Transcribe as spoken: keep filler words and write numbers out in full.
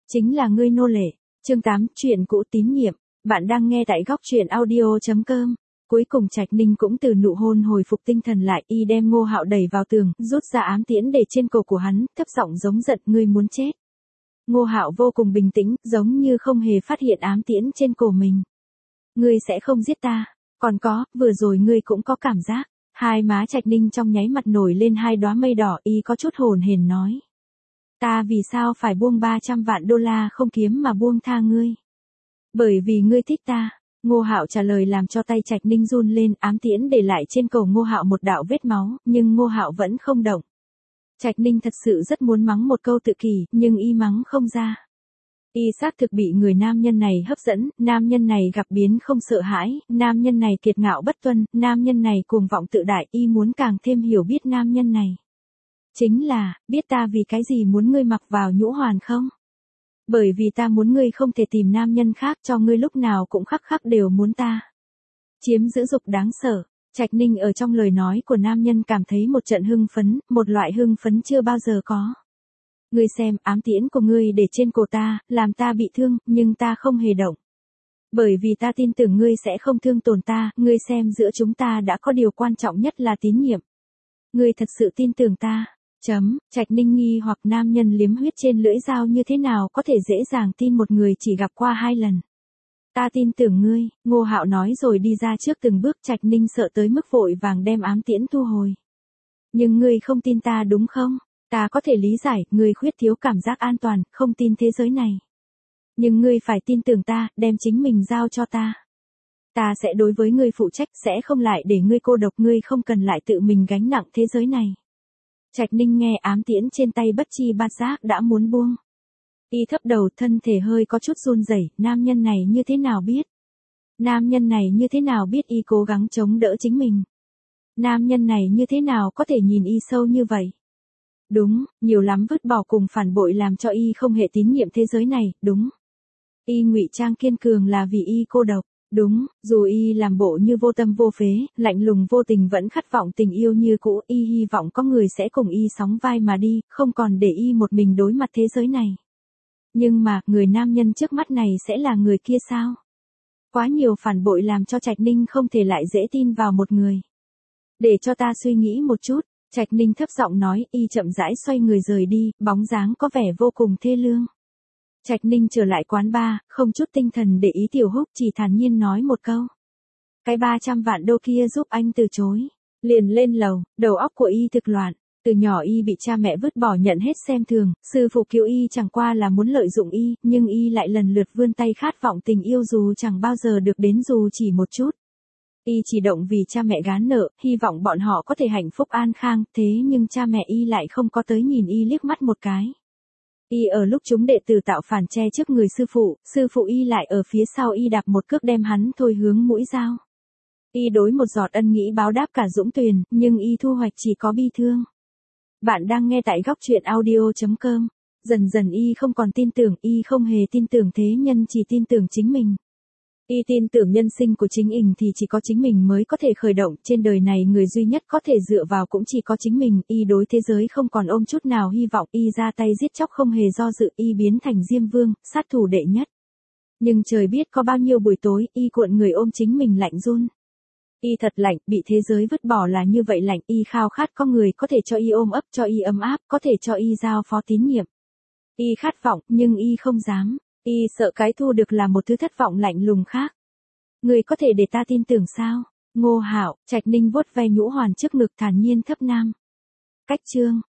chính là ngươi nô lệ. Chương tám, chuyện cũ tín nhiệm. Bạn đang nghe tại góc truyện audio chấm com. Cuối cùng Trạch Ninh cũng từ nụ hôn hồi phục tinh thần lại, y đem Ngô Hạo đẩy vào tường, rút ra ám tiễn để trên cổ của hắn, thấp giọng giống giận, ngươi muốn chết. Ngô Hạo vô cùng bình tĩnh, giống như không hề phát hiện ám tiễn trên cổ mình. Ngươi sẽ không giết ta, còn có, vừa rồi ngươi cũng có cảm giác. Hai má Trạch Ninh trong nháy mặt nổi lên hai đóa mây đỏ, y có chút hồn hển nói. Ta vì sao phải buông ba trăm vạn đô la không kiếm mà buông tha ngươi? Bởi vì ngươi thích ta. Ngô Hạo trả lời làm cho tay Trạch Ninh run lên, ám tiễn để lại trên cổ Ngô Hạo một đạo vết máu, nhưng Ngô Hạo vẫn không động. Trạch Ninh thật sự rất muốn mắng một câu tự kỷ, nhưng y mắng không ra. Y xác thực bị người nam nhân này hấp dẫn, nam nhân này gặp biến không sợ hãi, nam nhân này kiệt ngạo bất tuân, nam nhân này cuồng vọng tự đại, y muốn càng thêm hiểu biết nam nhân này. Chính là, biết ta vì cái gì muốn ngươi mặc vào nhũ hoàn không? Bởi vì ta muốn ngươi không thể tìm nam nhân khác, cho ngươi lúc nào cũng khắc khắc đều muốn ta. Chiếm giữ dục đáng sợ. Trạch Ninh ở trong lời nói của nam nhân cảm thấy một trận hưng phấn, một loại hưng phấn chưa bao giờ có. Ngươi xem, ám tiễn của ngươi để trên cổ ta, làm ta bị thương, nhưng ta không hề động. Bởi vì ta tin tưởng ngươi sẽ không thương tổn ta, ngươi xem giữa chúng ta đã có điều quan trọng nhất là tín nhiệm. Ngươi thật sự tin tưởng ta. Chấm, Trạch Ninh nghi hoặc nam nhân liếm huyết trên lưỡi dao như thế nào có thể dễ dàng tin một người chỉ gặp qua hai lần. Ta tin tưởng ngươi, Ngô Hạo nói rồi đi ra trước từng bước. Trạch Ninh sợ tới mức vội vàng đem ám tiễn thu hồi. Nhưng ngươi không tin ta đúng không? Ta có thể lý giải, ngươi khuyết thiếu cảm giác an toàn, không tin thế giới này. Nhưng ngươi phải tin tưởng ta, đem chính mình giao cho ta. Ta sẽ đối với ngươi phụ trách, sẽ không lại để ngươi cô độc, ngươi không cần lại tự mình gánh nặng thế giới này. Trạch Ninh nghe ám tiễn trên tay bất chi bất giác đã muốn buông. Y thấp đầu, thân thể hơi có chút run rẩy, nam nhân này như thế nào biết? Nam nhân này như thế nào biết y cố gắng chống đỡ chính mình? Nam nhân này như thế nào có thể nhìn y sâu như vậy? Đúng, nhiều lắm vứt bỏ cùng phản bội làm cho y không hề tín nhiệm thế giới này, đúng. Y ngụy trang kiên cường là vì y cô độc. Đúng, dù y làm bộ như vô tâm vô phế, lạnh lùng vô tình vẫn khát vọng tình yêu như cũ, y hy vọng có người sẽ cùng y sóng vai mà đi, không còn để y một mình đối mặt thế giới này. Nhưng mà, người nam nhân trước mắt này sẽ là người kia sao? Quá nhiều phản bội làm cho Trạch Ninh không thể lại dễ tin vào một người. Để cho ta suy nghĩ một chút, Trạch Ninh thấp giọng nói, y chậm rãi xoay người rời đi, bóng dáng có vẻ vô cùng thê lương. Trạch Ninh trở lại quán bar, không chút tinh thần để ý Tiểu Húc, chỉ thản nhiên nói một câu. Cái ba trăm vạn đô kia giúp anh từ chối. Liền lên lầu, đầu óc của y thực loạn. Từ nhỏ y bị cha mẹ vứt bỏ nhận hết xem thường, sư phụ cứu y chẳng qua là muốn lợi dụng y, nhưng y lại lần lượt vươn tay khát vọng tình yêu dù chẳng bao giờ được đến dù chỉ một chút. Y chỉ động vì cha mẹ gán nợ, hy vọng bọn họ có thể hạnh phúc an khang, thế nhưng cha mẹ y lại không có tới nhìn y liếc mắt một cái. Y ở lúc chúng đệ tử tạo phản che trước người sư phụ, sư phụ y lại ở phía sau y đạp một cước đem hắn thôi hướng mũi dao. Y đối một giọt ân nghĩ báo đáp cả dũng tuyền, nhưng y thu hoạch chỉ có bi thương. Bạn đang nghe tại góc truyện audio chấm com. Dần dần y không còn tin tưởng, y không hề tin tưởng thế nhân, chỉ tin tưởng chính mình. Y tin tưởng nhân sinh của chính mình thì chỉ có chính mình mới có thể khởi động, trên đời này người duy nhất có thể dựa vào cũng chỉ có chính mình, y đối thế giới không còn ôm chút nào hy vọng, y ra tay giết chóc không hề do dự, y biến thành Diêm Vương, sát thủ đệ nhất. Nhưng trời biết có bao nhiêu buổi tối, y cuộn người ôm chính mình lạnh run. Y thật lạnh, bị thế giới vứt bỏ là như vậy lạnh, y khao khát có người có thể cho y ôm ấp, cho y ấm áp, có thể cho y giao phó tín nhiệm. Y khát vọng, nhưng y không dám. Y sợ cái thu được là một thứ thất vọng lạnh lùng khác. Người có thể để ta tin tưởng sao? Ngô Hạo, Trạch Ninh vuốt ve nhũ hoàn trước ngực thản nhiên thấp nam. Cách chương.